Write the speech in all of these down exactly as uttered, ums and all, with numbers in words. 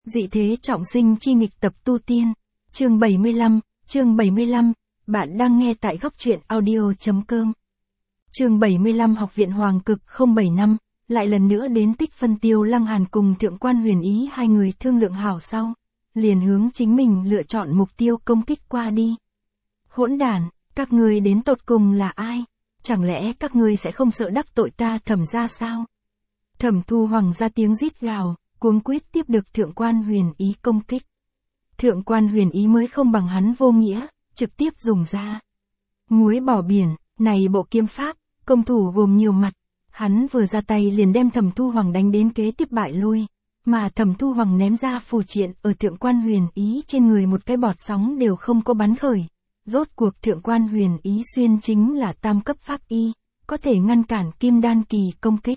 Dị thế trọng sinh chi nghịch tập tu tiên, chương bảy mươi lăm, chương bảy mươi lăm, bạn đang nghe tại góc truyện audio.com. Chương bảy mươi lăm Học viện Hoàng Cực không bảy năm, lại lần nữa đến Tích Phân. Tiêu Lăng Hàn cùng Thượng quan Huyền Ý hai người thương lượng hảo sau, liền hướng chính mình lựa chọn mục tiêu công kích qua đi. Hỗn đản, các ngươi đến tột cùng là ai? Chẳng lẽ các ngươi sẽ không sợ đắc tội ta Thẩm gia sao? Thẩm Thu Hoàng ra tiếng rít gào, cuống quyết tiếp được Thượng quan Huyền Ý công kích. Thượng quan Huyền Ý mới không bằng hắn vô nghĩa, trực tiếp dùng ra muối bỏ biển, này bộ kiếm pháp, công thủ gồm nhiều mặt, hắn vừa ra tay liền đem Thẩm Thu Hoàng đánh đến kế tiếp bại lui, mà Thẩm Thu Hoàng ném ra phù triện ở Thượng quan Huyền Ý trên người một cái bọt sóng đều không có bắn khởi. Rốt cuộc Thượng quan Huyền Ý xuyên chính là tam cấp pháp y, có thể ngăn cản kim đan kỳ công kích.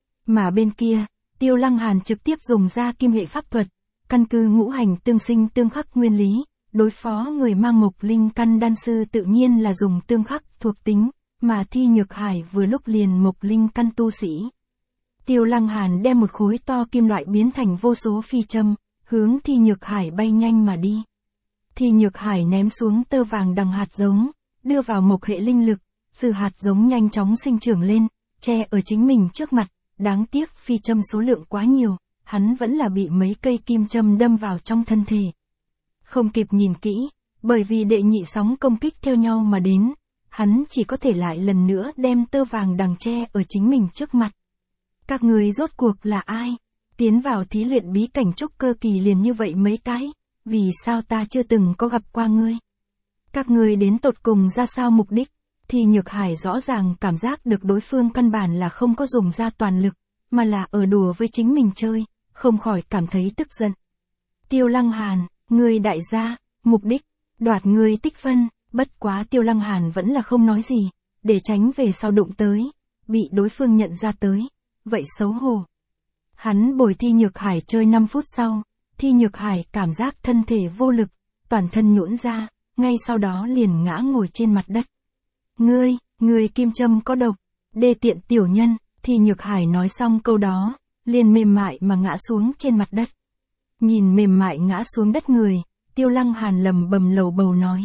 Mà bên kia, Tiêu Lăng Hàn trực tiếp dùng ra kim hệ pháp thuật, căn cứ ngũ hành tương sinh tương khắc nguyên lý, đối phó người mang mộc linh căn đan sư tự nhiên là dùng tương khắc thuộc tính, mà Thi Nhược Hải vừa lúc liền mộc linh căn tu sĩ. Tiêu Lăng Hàn đem một khối to kim loại biến thành vô số phi châm, hướng Thi Nhược Hải bay nhanh mà đi. Thi Nhược Hải ném xuống tơ vàng đằng hạt giống, đưa vào mộc hệ linh lực, sự hạt giống nhanh chóng sinh trưởng lên, che ở chính mình trước mặt. Đáng tiếc phi châm số lượng quá nhiều, hắn vẫn là bị mấy cây kim châm đâm vào trong thân thể. Không kịp nhìn kỹ, bởi vì đệ nhị sóng công kích theo nhau mà đến, hắn chỉ có thể lại lần nữa đem tơ vàng đằng che ở chính mình trước mặt. Các người rốt cuộc là ai? Tiến vào thí luyện bí cảnh trúc cơ kỳ liền như vậy mấy cái, vì sao ta chưa từng có gặp qua ngươi? Các người đến tột cùng ra sao mục đích? Thì Nhược Hải rõ ràng cảm giác được đối phương căn bản là không có dùng ra toàn lực, mà là ở đùa với chính mình chơi, không khỏi cảm thấy tức giận. Tiêu Lăng Hàn, ngươi đại gia, mục đích, đoạt ngươi Tích Phân, bất quá Tiêu Lăng Hàn vẫn là không nói gì, để tránh về sau đụng tới, bị đối phương nhận ra tới, vậy xấu hổ. Hắn bồi Thi Nhược Hải chơi năm phút sau, Thi Nhược Hải cảm giác thân thể vô lực, toàn thân nhũn ra, ngay sau đó liền ngã ngồi trên mặt đất. Ngươi, ngươi kim châm có độc, đê tiện tiểu nhân, Thi Nhược Hải nói xong câu đó, liền mềm mại mà ngã xuống trên mặt đất. Nhìn mềm mại ngã xuống đất người, Tiêu Lăng Hàn lầm bầm lầu bầu nói.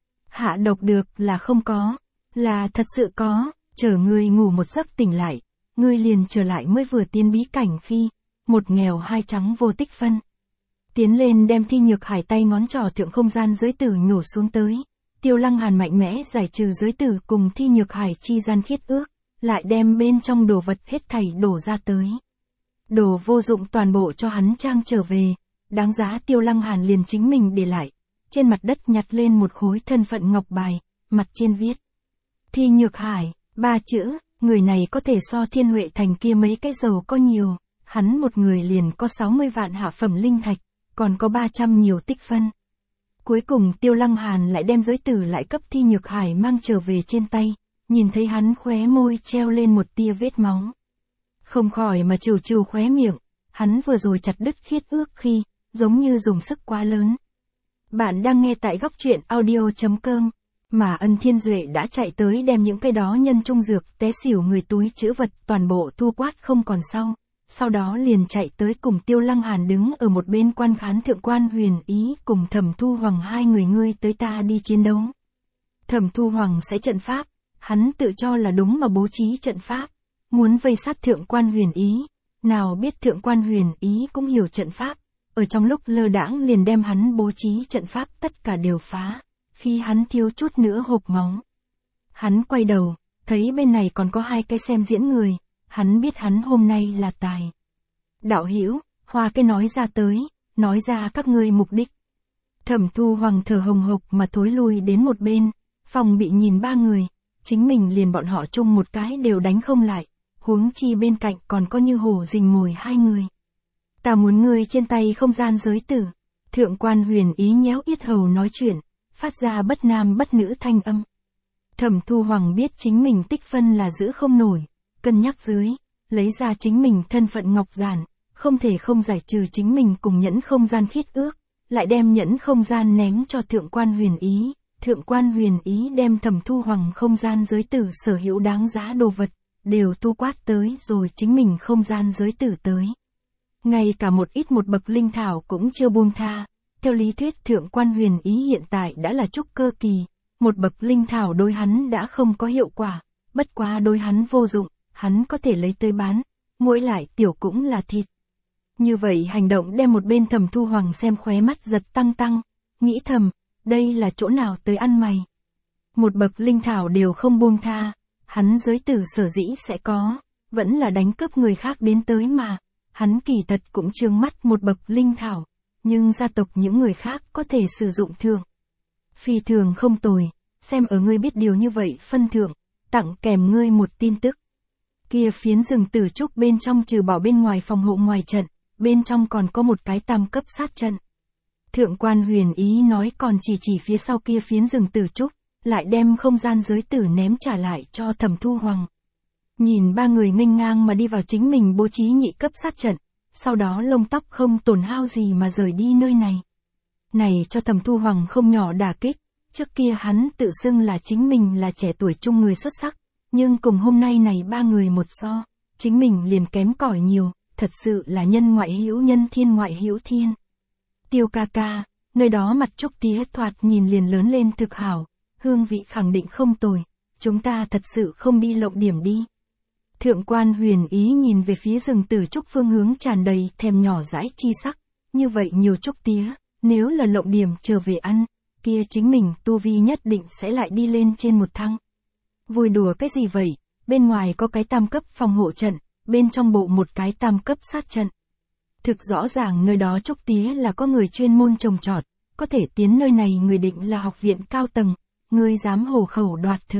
Hạ độc được là không có, là thật sự có, chờ ngươi ngủ một giấc tỉnh lại, ngươi liền trở lại mới vừa tiến bí cảnh khi, một nghèo hai trắng vô Tích Phân. Tiến lên đem Thi Nhược Hải tay ngón trỏ thượng không gian giới tử nhổ xuống tới. Tiêu Lăng Hàn mạnh mẽ giải trừ giới tử cùng Thi Nhược Hải chi gian khiết ước, lại đem bên trong đồ vật hết thảy đổ ra tới. Đồ vô dụng toàn bộ cho hắn trang trở về, đáng giá Tiêu Lăng Hàn liền chính mình để lại, trên mặt đất nhặt lên một khối thân phận ngọc bài, mặt trên viết. Thi Nhược Hải, ba chữ, người này có thể so Thiên Huệ Thành kia mấy cái giàu có nhiều, hắn một người liền có sáu mươi vạn hạ phẩm linh thạch, còn có ba trăm nhiều Tích Phân. Cuối cùng Tiêu Lăng Hàn lại đem giới tử lại cấp Thi Nhược Hải mang trở về trên tay, nhìn thấy hắn khóe môi treo lên một tia vết máu. Không khỏi mà trừ trừ khóe miệng, hắn vừa rồi chặt đứt khiết ước khi, giống như dùng sức quá lớn. Bạn đang nghe tại góc truyện audio.com, mà Ân Thiên Duệ đã chạy tới đem những cái đó nhân trung dược té xỉu người túi trữ vật toàn bộ thu quát không còn sau. Sau đó liền chạy tới cùng Tiêu Lăng Hàn đứng ở một bên quan khán Thượng quan Huyền Ý cùng Thẩm Thu Hoàng hai người ngươi tới ta đi chiến đấu. Thẩm Thu Hoàng sẽ trận pháp, hắn tự cho là đúng mà bố trí trận pháp, muốn vây sát Thượng quan Huyền Ý, nào biết Thượng quan Huyền Ý cũng hiểu trận pháp, ở trong lúc lơ đãng liền đem hắn bố trí trận pháp tất cả đều phá, khi hắn thiếu chút nữa hộc máu. Hắn quay đầu, thấy bên này còn có hai cái xem diễn người. Hắn biết hắn hôm nay là tài. Đạo hữu, Hoa cái nói ra tới, nói ra các ngươi mục đích. Thẩm Thu Hoàng thở hồng hộc mà thối lui đến một bên, phòng bị nhìn ba người, chính mình liền bọn họ chung một cái đều đánh không lại, huống chi bên cạnh còn có như hổ rình mồi hai người. Ta muốn ngươi trên tay không gian giới tử. Thượng quan Huyền Ý nhéo yết hầu nói chuyện, phát ra bất nam bất nữ thanh âm. Thẩm Thu Hoàng biết chính mình Tích Phân là giữ không nổi. Cân nhắc dưới, lấy ra chính mình thân phận ngọc giản, không thể không giải trừ chính mình cùng nhẫn không gian khiết ước, lại đem nhẫn không gian ném cho Thượng quan Huyền Ý. Thượng quan Huyền Ý đem Thẩm Thu Hoàng không gian giới tử sở hữu đáng giá đồ vật, đều thu quát tới rồi chính mình không gian giới tử tới. Ngay cả một ít một bậc linh thảo cũng chưa buông tha. Theo lý thuyết Thượng quan Huyền Ý hiện tại đã là trúc cơ kỳ, một bậc linh thảo đối hắn đã không có hiệu quả, bất quá đối hắn vô dụng, hắn có thể lấy tới bán, mỗi lại tiểu cũng là thịt. Như vậy hành động đem một bên Thẩm Thu Hoàng xem khóe mắt giật tăng tăng, nghĩ thầm, đây là chỗ nào tới ăn mày. Một bậc linh thảo đều không buông tha, hắn giới tử sở dĩ sẽ có, vẫn là đánh cướp người khác đến tới mà, hắn kỳ thật cũng trương mắt một bậc linh thảo, nhưng gia tộc những người khác có thể sử dụng thường. Phi thường không tồi, xem ở ngươi biết điều như vậy phân thưởng, tặng kèm ngươi một tin tức. Kia phiến rừng tử trúc bên trong trừ bỏ bên ngoài phòng hộ ngoài trận, bên trong còn có một cái tam cấp sát trận. Thượng quan Huyền Ý nói còn chỉ chỉ phía sau kia phiến rừng tử trúc, lại đem không gian giới tử ném trả lại cho Thẩm Thu Hoàng. Nhìn ba người nghênh ngang mà đi vào chính mình bố trí nhị cấp sát trận, sau đó lông tóc không tổn hao gì mà rời đi nơi này. Này cho Thẩm Thu Hoàng không nhỏ đả kích, trước kia hắn tự xưng là chính mình là trẻ tuổi trung người xuất sắc, nhưng cùng hôm nay này ba người một so, chính mình liền kém cỏi nhiều, thật sự là nhân ngoại hữu nhân thiên ngoại hữu thiên. Tiêu ca ca, nơi đó mặt trúc tía thoạt nhìn liền lớn lên thực hảo, hương vị khẳng định không tồi, chúng ta thật sự không đi lộng điểm đi. Thượng quan Huyền Ý nhìn về phía rừng tử trúc phương hướng tràn đầy thèm nhỏ dãi chi sắc, như vậy nhiều trúc tía, nếu là lộng điểm trở về ăn, kia chính mình tu vi nhất định sẽ lại đi lên trên một thăng. Vui đùa cái gì vậy, bên ngoài có cái tam cấp phòng hộ trận, bên trong bộ một cái tam cấp sát trận. Thực rõ ràng nơi đó trúc tía là có người chuyên môn trồng trọt, có thể tiến nơi này người định là học viện cao tầng, ngươi dám hồ khẩu đoạt thực.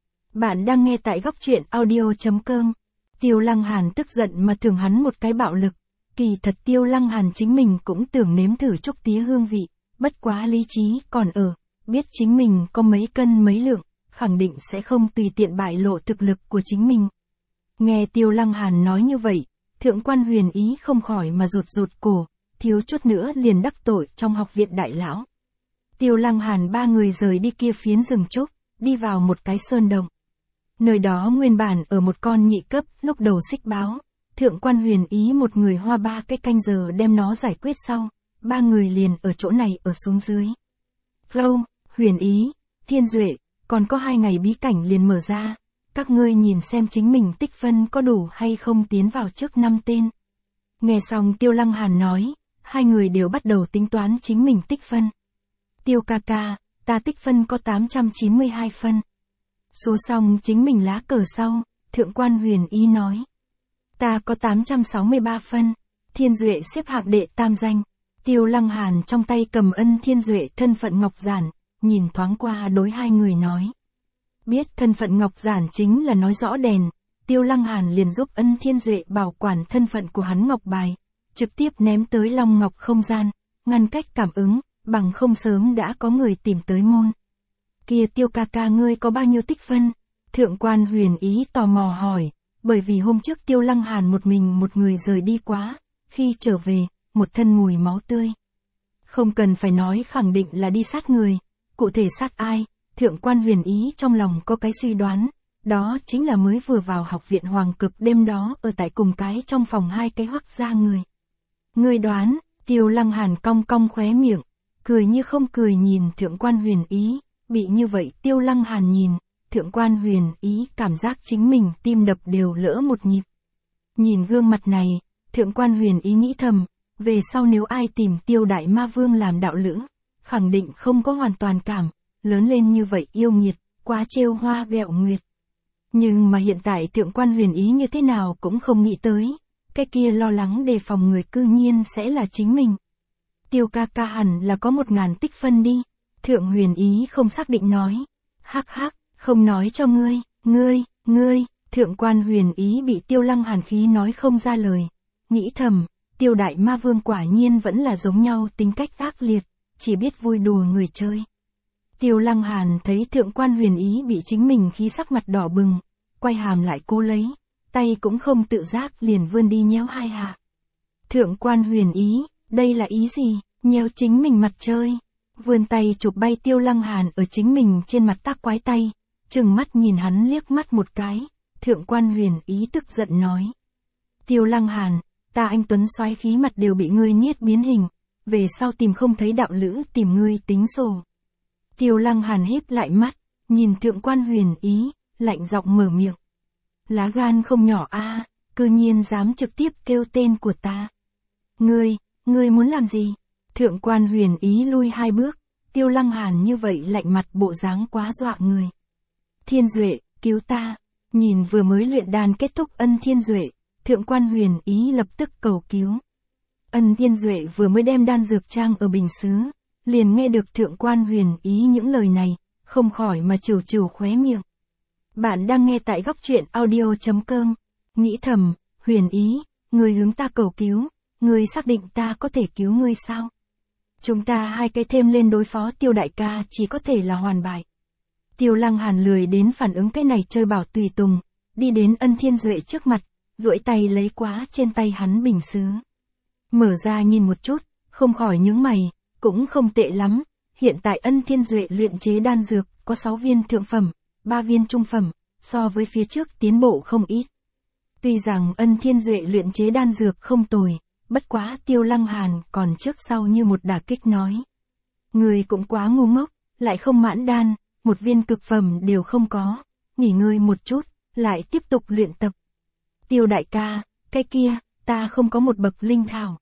Bạn đang nghe tại góc truyện audio chấm com. Tiêu Lăng Hàn tức giận mà thưởng hắn một cái bạo lực, kỳ thật Tiêu Lăng Hàn chính mình cũng tưởng nếm thử trúc tía hương vị, bất quá lý trí còn ở, biết chính mình có mấy cân mấy lượng, khẳng định sẽ không tùy tiện bại lộ thực lực của chính mình. Nghe Tiêu Lăng Hàn nói như vậy, Thượng quan Huyền Ý không khỏi mà rụt rụt cổ, thiếu chút nữa liền đắc tội trong học viện đại lão. Tiêu Lăng Hàn ba người rời đi kia phiến rừng trúc, đi vào một cái sơn động. Nơi đó nguyên bản ở một con nhị cấp, lúc đầu xích báo, Thượng quan Huyền Ý một người hoa ba cái canh giờ đem nó giải quyết sau, ba người liền ở chỗ này ở xuống dưới. Flow, Huyền Ý, Thiên Duệ, còn có hai ngày bí cảnh liền mở ra, các ngươi nhìn xem chính mình tích phân có đủ hay không tiến vào trước năm tên. Nghe xong Tiêu Lăng Hàn nói, hai người đều bắt đầu tính toán chính mình tích phân. Tiêu ca ca, ta tích phân có tám trăm chín mươi hai phân. Số xong chính mình lá cờ sau, Thượng quan Huyền Ý nói. Ta có tám trăm sáu mươi ba phân, Thiên Duệ xếp hạng đệ tam danh. Tiêu Lăng Hàn trong tay cầm ân Thiên Duệ thân phận ngọc giản, nhìn thoáng qua đối hai người nói. Biết thân phận ngọc giản chính là nói rõ đèn, Tiêu Lăng Hàn liền giúp ân Thiên Duệ bảo quản thân phận của hắn ngọc bài, trực tiếp ném tới Long Ngọc không gian, ngăn cách cảm ứng, bằng không sớm đã có người tìm tới môn. Kia Tiêu ca ca ngươi có bao nhiêu tích phân? Thượng quan Huyền Ý tò mò hỏi, bởi vì hôm trước Tiêu Lăng Hàn một mình một người rời đi quá, khi trở về, một thân mùi máu tươi. Không cần phải nói khẳng định là đi sát người, cụ thể sát ai, Thượng quan Huyền Ý trong lòng có cái suy đoán, đó chính là mới vừa vào học viện Hoàng Cực đêm đó ở tại cùng cái trong phòng hai cái hoắc gia người. Ngươi đoán, Tiêu Lăng Hàn cong cong khóe miệng, cười như không cười nhìn Thượng quan Huyền Ý, bị như vậy Tiêu Lăng Hàn nhìn, Thượng quan Huyền Ý cảm giác chính mình tim đập đều lỡ một nhịp. Nhìn gương mặt này, Thượng quan Huyền Ý nghĩ thầm, về sau nếu ai tìm Tiêu Đại Ma Vương làm đạo lữ, khẳng định không có hoàn toàn cảm, lớn lên như vậy yêu nghiệt, quá trêu hoa ghẹo nguyệt. Nhưng mà hiện tại Thượng quan Huyền Ý như thế nào cũng không nghĩ tới, cái kia lo lắng đề phòng người cư nhiên sẽ là chính mình. Tiêu ca ca hẳn là có một ngàn tích phân đi, Thượng Huyền Ý không xác định nói. Hắc hắc, không nói cho ngươi, ngươi, ngươi, Thượng quan Huyền Ý bị Tiêu Lăng Hàn khí nói không ra lời, nghĩ thầm, Tiêu Đại Ma Vương quả nhiên vẫn là giống nhau tính cách ác liệt, chỉ biết vui đùa người chơi. Tiêu Lăng Hàn thấy Thượng quan Huyền Ý bị chính mình khí sắc mặt đỏ bừng, quay hàm lại cố lấy, tay cũng không tự giác liền vươn đi nhéo hai hạ. Thượng quan Huyền Ý, đây là ý gì, nhéo chính mình mặt chơi, vươn tay chụp bay Tiêu Lăng Hàn ở chính mình trên mặt tác quái tay, trừng mắt nhìn hắn liếc mắt một cái, Thượng quan Huyền Ý tức giận nói. Tiêu Lăng Hàn, ta anh tuấn soái khí mặt đều bị ngươi niết biến hình, về sau tìm không thấy đạo lữ tìm ngươi tính sổ. Tiêu Lăng Hàn híp lại mắt, nhìn Thượng quan Huyền Ý, lạnh giọng mở miệng. Lá gan không nhỏ a, à, cư nhiên dám trực tiếp kêu tên của ta. Ngươi, ngươi muốn làm gì? Thượng quan Huyền Ý lui hai bước, Tiêu Lăng Hàn như vậy lạnh mặt bộ dáng quá dọa người. Thiên Duệ, cứu ta. Nhìn vừa mới luyện đan kết thúc Ân Thiên Duệ, Thượng quan Huyền Ý lập tức cầu cứu. Ân Thiên Duệ vừa mới đem đan dược trang ở bình sứ, liền nghe được Thượng quan Huyền Ý những lời này, không khỏi mà trừu trừu khóe miệng. Bạn đang nghe tại góc truyện audio chấm com, nghĩ thầm, Huyền Ý, ngươi hướng ta cầu cứu, ngươi xác định ta có thể cứu ngươi sao? Chúng ta hai cái thêm lên đối phó Tiêu đại ca chỉ có thể là hoàn bại. Tiêu Lăng Hàn lười đến phản ứng cái này chơi bảo tùy tùng, đi đến Ân Thiên Duệ trước mặt, duỗi tay lấy quá trên tay hắn bình sứ. Mở ra nhìn một chút, không khỏi nhướng mày, cũng không tệ lắm, hiện tại Ân Thiên Duệ luyện chế đan dược, có sáu viên thượng phẩm, ba viên trung phẩm, so với phía trước tiến bộ không ít. Tuy rằng Ân Thiên Duệ luyện chế đan dược không tồi, bất quá Tiêu Lăng Hàn còn trước sau như một đả kích nói. Người cũng quá ngu ngốc, lại không mãn đan, một viên cực phẩm đều không có, nghỉ ngơi một chút, lại tiếp tục luyện tập. Tiêu đại ca, cái kia, ta không có một bậc linh thảo.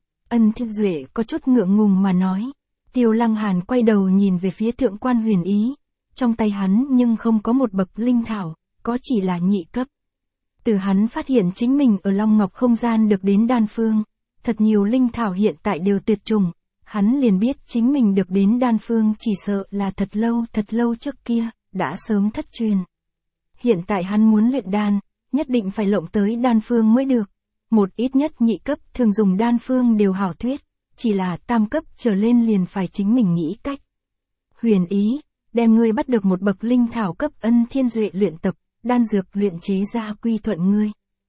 Ân Thiên Duệ có chút ngượng ngùng mà nói. Tiêu Lăng Hàn quay đầu nhìn về phía Thượng quan Huyền Ý, trong tay hắn nhưng không có một bậc linh thảo, có chỉ là nhị cấp. Từ hắn phát hiện chính mình ở Long Ngọc không gian được đến đan phương, thật nhiều linh thảo hiện tại đều tuyệt chủng, hắn liền biết chính mình được đến đan phương chỉ sợ là thật lâu thật lâu trước kia, đã sớm thất truyền. Hiện tại hắn muốn luyện đan, nhất định phải lộng tới đan phương mới được. Một ít nhất nhị cấp thường dùng đan phương đều hảo thuyết, chỉ là tam cấp trở lên liền phải chính mình nghĩ cách. Huyền Ý, đem ngươi bắt được một bậc linh thảo cấp Ân Thiên Duệ luyện tập, đan dược luyện chế ra quy thuận ngươi.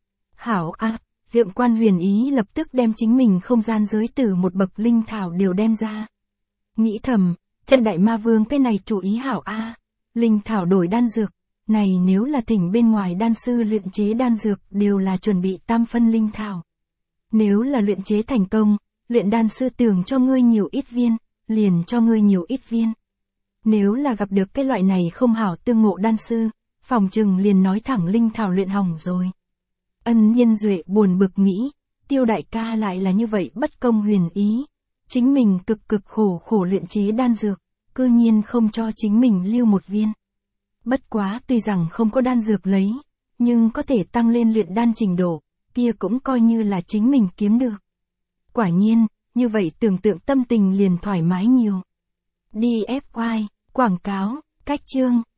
Hảo a, à, Thượng quan Huyền Ý lập tức đem chính mình không gian giới tử một bậc linh thảo đều đem ra. Nghĩ thầm, Thiên Đại Ma Vương cái này chủ ý hảo a, à, linh thảo đổi đan dược. Này nếu là thỉnh bên ngoài đan sư luyện chế đan dược đều là chuẩn bị tam phân linh thảo. Nếu là luyện chế thành công, luyện đan sư tưởng cho ngươi nhiều ít viên, liền cho ngươi nhiều ít viên. Nếu là gặp được cái loại này không hảo tương ngộ đan sư, phòng trừng liền nói thẳng linh thảo luyện hỏng rồi. Ân Thiên Duệ buồn bực nghĩ, Tiêu đại ca lại là như vậy bất công Huyền Ý. Chính mình cực cực khổ khổ luyện chế đan dược, cư nhiên không cho chính mình lưu một viên. Bất quá tuy rằng không có đan dược lấy, nhưng có thể tăng lên luyện đan trình độ, kia cũng coi như là chính mình kiếm được. Quả nhiên, như vậy tưởng tượng tâm tình liền thoải mái nhiều. đê ép i, quảng cáo, cách chương.